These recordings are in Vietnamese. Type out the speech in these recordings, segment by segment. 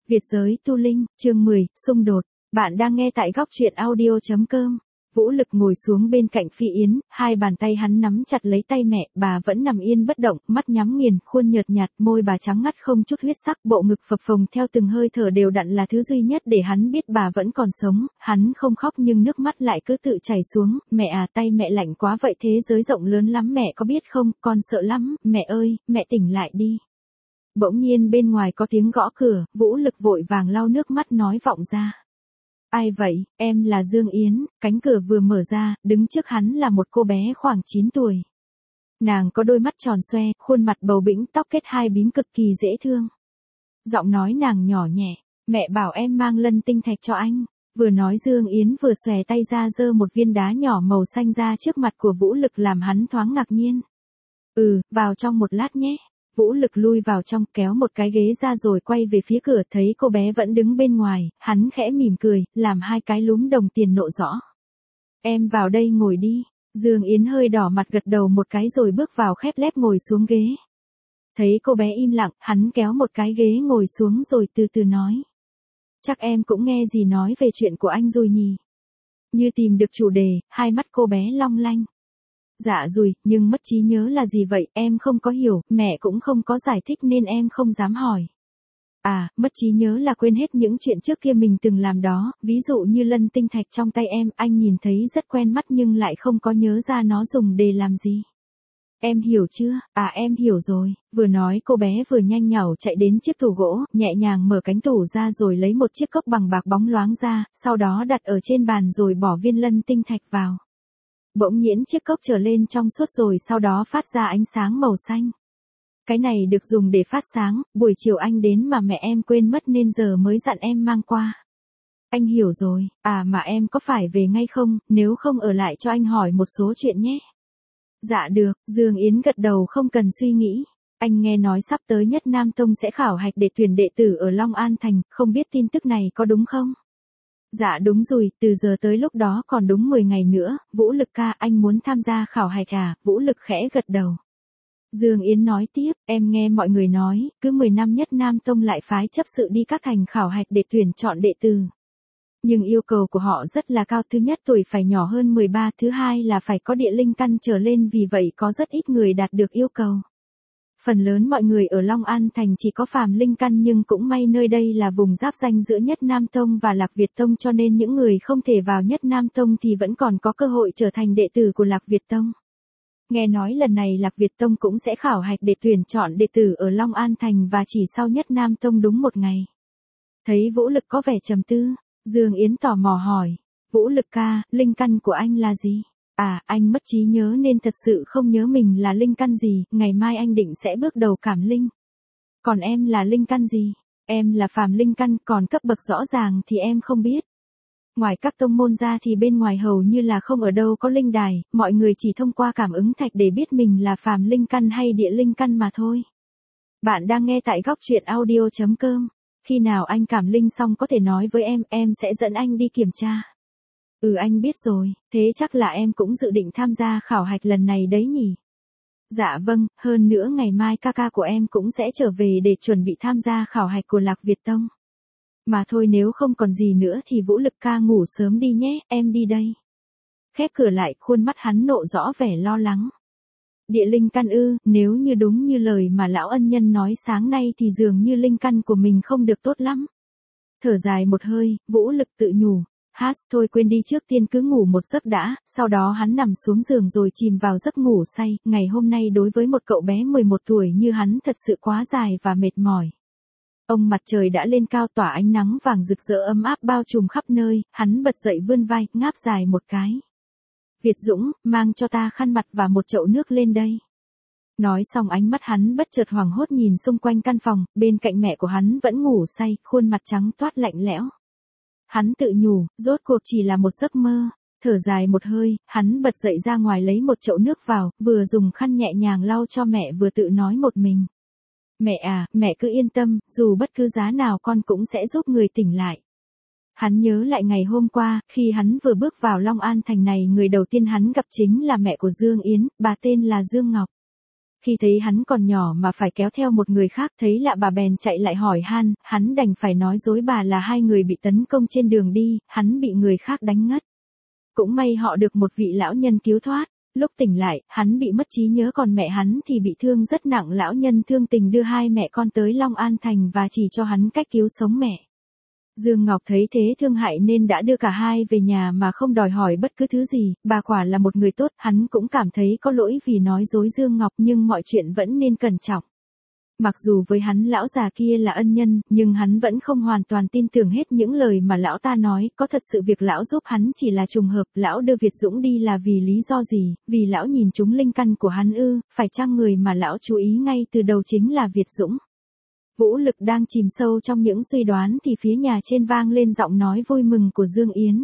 Việt giới tu linh, chương 10, xung đột. Bạn đang nghe tại góc truyện audio.com. Vũ Lực ngồi xuống bên cạnh Phi Yến, hai bàn tay hắn nắm chặt lấy tay mẹ, bà vẫn nằm yên bất động, mắt nhắm nghiền, khuôn nhợt nhạt, môi bà trắng ngắt không chút huyết sắc, bộ ngực phập phồng theo từng hơi thở đều đặn là thứ duy nhất để hắn biết bà vẫn còn sống, hắn không khóc nhưng nước mắt lại cứ tự chảy xuống, mẹ à, tay mẹ lạnh quá vậy, thế giới rộng lớn lắm mẹ có biết không, con sợ lắm, mẹ ơi, mẹ tỉnh lại đi. Bỗng nhiên bên ngoài có tiếng gõ cửa, Vũ Lực vội vàng lau nước mắt nói vọng ra. Ai vậy, em là Dương Yến, cánh cửa vừa mở ra, đứng trước hắn là một cô bé khoảng 9 tuổi. Nàng có đôi mắt tròn xoe, khuôn mặt bầu bĩnh, tóc kết hai bím cực kỳ dễ thương. Giọng nói nàng nhỏ nhẹ, mẹ bảo em mang lân tinh thạch cho anh. Vừa nói Dương Yến vừa xòe tay ra giơ một viên đá nhỏ màu xanh ra trước mặt của Vũ Lực làm hắn thoáng ngạc nhiên. Vào trong một lát nhé. Vũ Lực lui vào trong kéo một cái ghế ra rồi quay về phía cửa thấy cô bé vẫn đứng bên ngoài, hắn khẽ mỉm cười, làm hai cái lúm đồng tiền nộ rõ. Em vào đây ngồi đi. Dương Yến hơi đỏ mặt gật đầu một cái rồi bước vào khép nép ngồi xuống ghế. Thấy cô bé im lặng, hắn kéo một cái ghế ngồi xuống rồi từ từ nói. Chắc em cũng nghe gì nói về chuyện của anh rồi nhỉ? Như tìm được chủ đề, hai mắt cô bé long lanh. Dạ rồi, nhưng mất trí nhớ là gì vậy, em không có hiểu, mẹ cũng không có giải thích nên em không dám hỏi. À, mất trí nhớ là quên hết những chuyện trước kia mình từng làm đó, ví dụ như lân tinh thạch trong tay em, anh nhìn thấy rất quen mắt nhưng lại không có nhớ ra nó dùng để làm gì. Em hiểu chưa? À em hiểu rồi, vừa nói cô bé vừa nhanh nhảu chạy đến chiếc tủ gỗ, nhẹ nhàng mở cánh tủ ra rồi lấy một chiếc cốc bằng bạc bóng loáng ra, sau đó đặt ở trên bàn rồi bỏ viên lân tinh thạch vào. Bỗng nhiên chiếc cốc trở lên trong suốt rồi sau đó phát ra ánh sáng màu xanh. Cái này được dùng để phát sáng, buổi chiều anh đến mà mẹ em quên mất nên giờ mới dặn em mang qua. Anh hiểu rồi, à mà em có phải về ngay không, nếu không ở lại cho anh hỏi một số chuyện nhé. Dạ được, Dương Yến gật đầu không cần suy nghĩ. Anh nghe nói sắp tới Nhất Nam Tông sẽ khảo hạch để tuyển đệ tử ở Long An Thành, không biết tin tức này có đúng không? Dạ đúng rồi, từ giờ tới lúc đó còn đúng 10 ngày nữa, Vũ Lực ca anh muốn tham gia khảo hạch à, Vũ Lực khẽ gật đầu. Dương Yến nói tiếp, em nghe mọi người nói, cứ 10 năm Nhất Nam Tông lại phái chấp sự đi các thành khảo hạch để tuyển chọn đệ tử. Nhưng yêu cầu của họ rất là cao, thứ nhất tuổi phải nhỏ hơn 13, thứ hai là phải có địa linh căn trở lên, vì vậy có rất ít người đạt được yêu cầu. Phần lớn mọi người ở Long An Thành chỉ có phàm linh căn nhưng cũng may nơi đây là vùng giáp ranh giữa Nhất Nam Tông và Lạc Việt Tông cho nên những người không thể vào Nhất Nam Tông thì vẫn còn có cơ hội trở thành đệ tử của Lạc Việt Tông. Nghe nói lần này Lạc Việt Tông cũng sẽ khảo hạch để tuyển chọn đệ tử ở Long An Thành và chỉ sau Nhất Nam Tông đúng một ngày. Thấy Vũ Lực có vẻ trầm tư, Dương Yến tò mò hỏi, Vũ Lực ca, linh căn của anh là gì? À, anh mất trí nhớ nên thật sự không nhớ mình là linh căn gì, ngày mai anh định sẽ bước đầu cảm linh. Còn em là linh căn gì? Em là phàm linh căn, còn cấp bậc rõ ràng thì em không biết. Ngoài các tông môn ra thì bên ngoài hầu như là không ở đâu có linh đài, mọi người chỉ thông qua cảm ứng thạch để biết mình là phàm linh căn hay địa linh căn mà thôi. Bạn đang nghe tại góc truyện audio.com. Khi nào anh cảm linh xong có thể nói với em sẽ dẫn anh đi kiểm tra. Anh biết rồi, thế chắc là em cũng dự định tham gia khảo hạch lần này đấy nhỉ? Dạ vâng, hơn nữa ngày mai ca ca của em cũng sẽ trở về để chuẩn bị tham gia khảo hạch của Lạc Việt Tông. Mà thôi nếu không còn gì nữa thì Vũ Lực ca ngủ sớm đi nhé, em đi đây. Khép cửa lại, khuôn mắt hắn nộ rõ vẻ lo lắng. Địa linh căn nếu như đúng như lời mà lão ân nhân nói sáng nay thì dường như linh căn của mình không được tốt lắm. Thở dài một hơi, Vũ Lực tự nhủ. Thôi quên đi, trước tiên cứ ngủ một giấc đã, sau đó hắn nằm xuống giường rồi chìm vào giấc ngủ say, ngày hôm nay đối với một cậu bé 11 tuổi như hắn thật sự quá dài và mệt mỏi. Ông mặt trời đã lên cao tỏa ánh nắng vàng rực rỡ ấm áp bao trùm khắp nơi, hắn bật dậy vươn vai, ngáp dài một cái. Việt Dũng, mang cho ta khăn mặt và một chậu nước lên đây. Nói xong ánh mắt hắn bất chợt hoảng hốt nhìn xung quanh căn phòng, bên cạnh mẹ của hắn vẫn ngủ say, khuôn mặt trắng toát lạnh lẽo. Hắn tự nhủ, rốt cuộc chỉ là một giấc mơ, thở dài một hơi, hắn bật dậy ra ngoài lấy một chậu nước vào, vừa dùng khăn nhẹ nhàng lau cho mẹ vừa tự nói một mình. Mẹ à, mẹ cứ yên tâm, dù bất cứ giá nào con cũng sẽ giúp người tỉnh lại. Hắn nhớ lại ngày hôm qua, khi hắn vừa bước vào Long An Thành này, người đầu tiên hắn gặp chính là mẹ của Dương Yến, bà tên là Dương Ngọc. Khi thấy hắn còn nhỏ mà phải kéo theo một người khác, thấy lạ bà bèn chạy lại hỏi han, hắn đành phải nói dối bà là hai người bị tấn công trên đường đi, hắn bị người khác đánh ngất. Cũng may họ được một vị lão nhân cứu thoát. Lúc tỉnh lại, hắn bị mất trí nhớ còn mẹ hắn thì bị thương rất nặng. Lão nhân thương tình đưa hai mẹ con tới Long An Thành và chỉ cho hắn cách cứu sống mẹ. Dương Ngọc thấy thế thương hại nên đã đưa cả hai về nhà mà không đòi hỏi bất cứ thứ gì. Bà quả là một người tốt, hắn cũng cảm thấy có lỗi vì nói dối Dương Ngọc nhưng mọi chuyện vẫn nên cẩn trọng. Mặc dù với hắn lão già kia là ân nhân, nhưng hắn vẫn không hoàn toàn tin tưởng hết những lời mà lão ta nói, có thật sự việc lão giúp hắn chỉ là trùng hợp, lão đưa Việt Dũng đi là vì lý do gì, vì lão nhìn trúng linh căn của hắn ư, phải chăng người mà lão chú ý ngay từ đầu chính là Việt Dũng. Vũ Lực đang chìm sâu trong những suy đoán thì phía nhà trên vang lên giọng nói vui mừng của Dương Yến.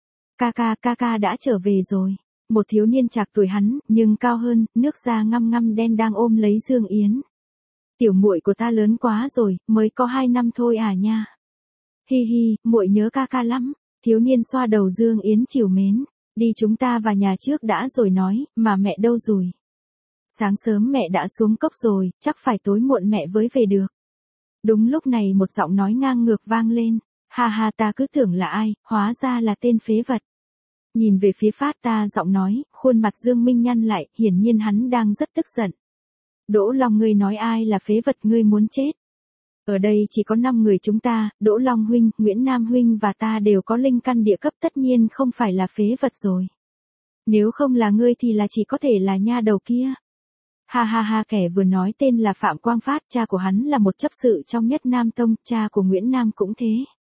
Ca đã trở về rồi. Một thiếu niên trạc tuổi hắn, nhưng cao hơn, nước da ngăm ngăm đen đang ôm lấy Dương Yến. Tiểu muội của ta lớn quá rồi, mới có 2 năm thôi à nha. Hi hi, muội nhớ ca lắm. Thiếu niên xoa đầu Dương Yến trìu mến. Đi chúng ta vào nhà trước đã rồi nói, mà mẹ đâu rồi? Sáng sớm mẹ đã xuống cốc rồi, chắc phải tối muộn mẹ mới về được. Đúng lúc này một giọng nói ngang ngược vang lên. Ha ha, ta cứ tưởng là ai, hóa ra là tên phế vật. Nhìn về phía Phát ta giọng nói, khuôn mặt Dương Minh nhăn lại, hiển nhiên hắn đang rất tức giận. Đỗ Long, ngươi nói ai là phế vật, ngươi muốn chết. Ở đây chỉ có 5 người chúng ta, Đỗ Long huynh, Nguyễn Nam huynh và ta đều có linh căn địa cấp, tất nhiên không phải là phế vật rồi. Nếu không là ngươi thì là chỉ có thể là nha đầu kia. Ha ha ha, kẻ vừa nói tên là Phạm Quang Phát, cha của hắn là một chấp sự trong Nhất Nam Tông, cha của Nguyễn Nam cũng thế.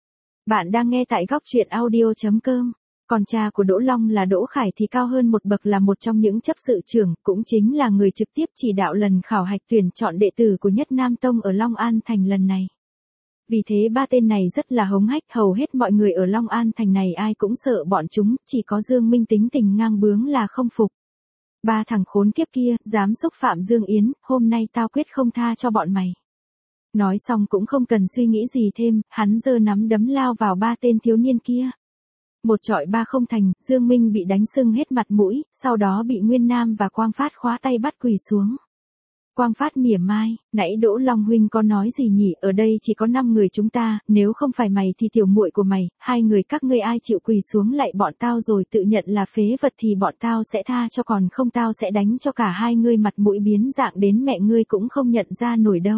Bạn đang nghe tại góc truyện audio.com. Còn cha của Đỗ Long là Đỗ Khải thì cao hơn một bậc, là một trong những chấp sự trưởng, cũng chính là người trực tiếp chỉ đạo lần khảo hạch tuyển chọn đệ tử của Nhất Nam Tông ở Long An Thành lần này. Vì thế ba tên này rất là hống hách, hầu hết mọi người ở Long An Thành này ai cũng sợ bọn chúng, chỉ có Dương Minh tính tình ngang bướng là không phục. Ba thằng khốn kiếp kia, dám xúc phạm Dương Yến, hôm nay tao quyết không tha cho bọn mày. Nói xong cũng không cần suy nghĩ gì thêm, hắn giơ nắm đấm lao vào ba tên thiếu niên kia. Một trọi ba không thành, Dương Minh bị đánh sưng hết mặt mũi, sau đó bị Nguyên Nam và Quang Phát khóa tay bắt quỳ xuống. Quang Phát mỉa mai, nãy Đỗ Long huynh có nói gì nhỉ, ở đây chỉ có 5 người chúng ta, nếu không phải mày thì tiểu muội của mày, 2 người các ngươi ai chịu quỳ xuống lại bọn tao rồi tự nhận là phế vật thì bọn tao sẽ tha cho, còn không tao sẽ đánh cho cả hai ngươi mặt mũi biến dạng đến mẹ ngươi cũng không nhận ra nổi đâu.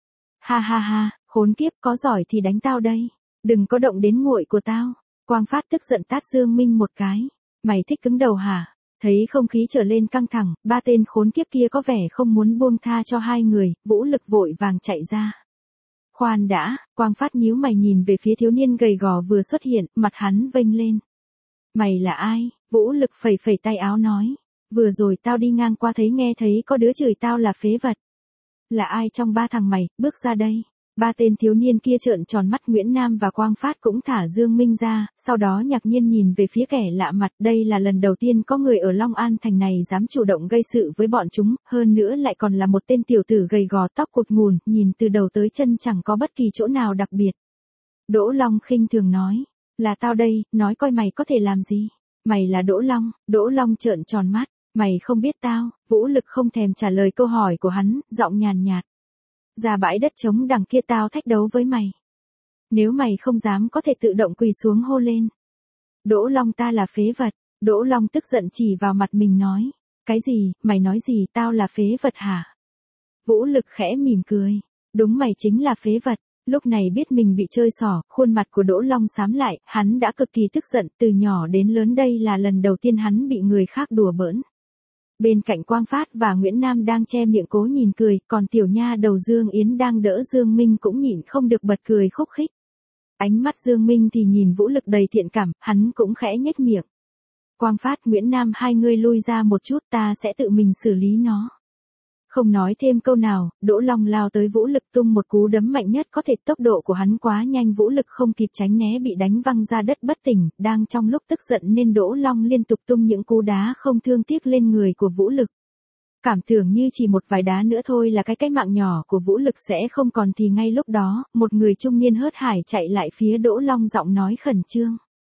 Ha ha ha, khốn kiếp, có giỏi thì đánh tao đây, đừng có động đến nguội của tao. Quang Phát tức giận tát Dương Minh một cái. Mày thích cứng đầu hả? Thấy không khí trở lên căng thẳng, ba tên khốn kiếp kia có vẻ không muốn buông tha cho hai người, Vũ Lực vội vàng chạy ra. Khoan đã, Quang Phát nhíu mày nhìn về phía thiếu niên gầy gò vừa xuất hiện, mặt hắn vênh lên. Mày là ai? Vũ Lực phẩy phẩy tay áo nói. Vừa rồi tao đi ngang qua nghe thấy có đứa chửi tao là phế vật. Là ai trong ba thằng mày, bước ra đây. Ba tên thiếu niên kia trợn tròn mắt, Nguyễn Nam và Quang Phát cũng thả Dương Minh ra, sau đó ngạc nhiên nhìn về phía kẻ lạ mặt, đây là lần đầu tiên có người ở Long An Thành này dám chủ động gây sự với bọn chúng, hơn nữa lại còn là một tên tiểu tử gầy gò tóc cụt ngùn, nhìn từ đầu tới chân chẳng có bất kỳ chỗ nào đặc biệt. Đỗ Long khinh thường nói, là tao đây, nói coi mày có thể làm gì, mày là Đỗ Long. Đỗ Long trợn tròn mắt, mày không biết tao. Vũ Lực không thèm trả lời câu hỏi của hắn, giọng nhàn nhạt. Ra bãi đất trống đằng kia tao thách đấu với mày. Nếu mày không dám có thể tự động quỳ xuống hô lên. Đỗ Long, ta là phế vật. Đỗ Long tức giận chỉ vào mặt mình nói. Cái gì, mày nói gì, tao là phế vật hả? Vũ Lực khẽ mỉm cười. Đúng, mày chính là phế vật. Lúc này biết mình bị chơi xỏ, khuôn mặt của Đỗ Long xám lại, hắn đã cực kỳ tức giận, từ nhỏ đến lớn đây là lần đầu tiên hắn bị người khác đùa bỡn. Bên cạnh Quang Phát và Nguyễn Nam đang che miệng cố nhìn cười, còn tiểu nha đầu Dương Yến đang đỡ Dương Minh cũng nhịn không được bật cười khúc khích. Ánh mắt Dương Minh thì nhìn Vũ Lực đầy thiện cảm, hắn cũng khẽ nhếch miệng. Quang Phát, Nguyễn Nam, hai người lui ra một chút, ta sẽ tự mình xử lý nó. Không nói thêm câu nào, Đỗ Long lao tới Vũ Lực tung một cú đấm mạnh nhất có thể, tốc độ của hắn quá nhanh, Vũ Lực không kịp tránh né bị đánh văng ra đất bất tỉnh, đang trong lúc tức giận nên Đỗ Long liên tục tung những cú đá không thương tiếc lên người của Vũ Lực. Cảm tưởng như chỉ một vài đá nữa thôi là cái mạng nhỏ của Vũ Lực sẽ không còn, thì ngay lúc đó, một người trung niên hớt hải chạy lại phía Đỗ Long, giọng nói khẩn trương.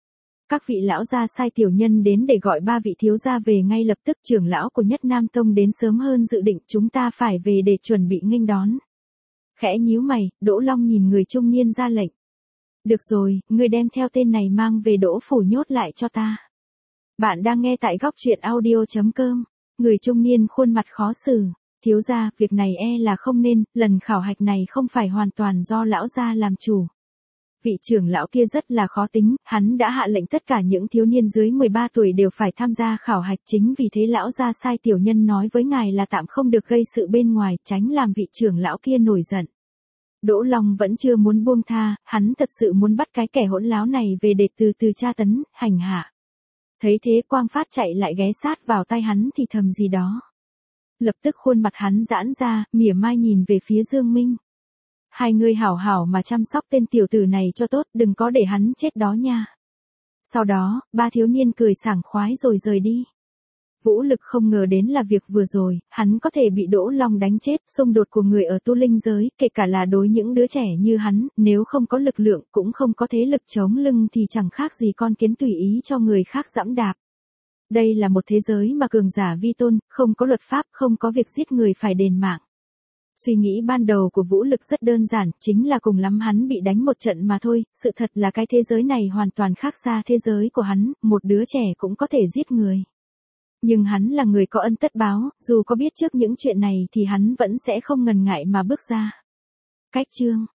Các vị lão gia sai tiểu nhân đến để gọi 3 vị thiếu gia về ngay lập tức. Trưởng lão của Nhất Nam Tông đến sớm hơn dự định, chúng ta phải về để chuẩn bị nghênh đón. Khẽ nhíu mày, Đỗ Long nhìn người trung niên ra lệnh. Được rồi, ngươi đem theo tên này mang về Đỗ phủ nhốt lại cho ta. Bạn đang nghe tại góc truyện audio.com. Người trung niên khuôn mặt khó xử. Thiếu gia, việc này là không nên, lần khảo hạch này không phải hoàn toàn do lão gia làm chủ. Vị trưởng lão kia rất là khó tính, hắn đã hạ lệnh tất cả những thiếu niên dưới 13 tuổi đều phải tham gia khảo hạch, chính vì thế lão gia sai tiểu nhân nói với ngài là tạm không được gây sự bên ngoài, tránh làm vị trưởng lão kia nổi giận. Đỗ Long vẫn chưa muốn buông tha, hắn thật sự muốn bắt cái kẻ hỗn láo này về để từ từ tra tấn, hành hạ. Thấy thế Quang Phát chạy lại ghé sát vào tai hắn thì thầm gì đó. Lập tức khuôn mặt hắn giãn ra, mỉa mai nhìn về phía Dương Minh. Hai người hảo hảo mà chăm sóc tên tiểu tử này cho tốt, đừng có để hắn chết đó nha. Sau đó, 3 thiếu niên cười sảng khoái rồi rời đi. Vũ Lực không ngờ đến là việc vừa rồi, hắn có thể bị Đỗ Long đánh chết. Xung đột của người ở tu linh giới, kể cả là đối những đứa trẻ như hắn, nếu không có lực lượng cũng không có thế lực chống lưng thì chẳng khác gì con kiến tùy ý cho người khác giẫm đạp. Đây là một thế giới mà cường giả vi tôn, không có luật pháp, không có việc giết người phải đền mạng. Suy nghĩ ban đầu của Vũ Lực rất đơn giản, chính là cùng lắm hắn bị đánh một trận mà thôi. Sự thật là cái thế giới này hoàn toàn khác xa thế giới của hắn, một đứa trẻ cũng có thể giết người. Nhưng hắn là người có ân tất báo, dù có biết trước những chuyện này thì hắn vẫn sẽ không ngần ngại mà bước ra. Cách chương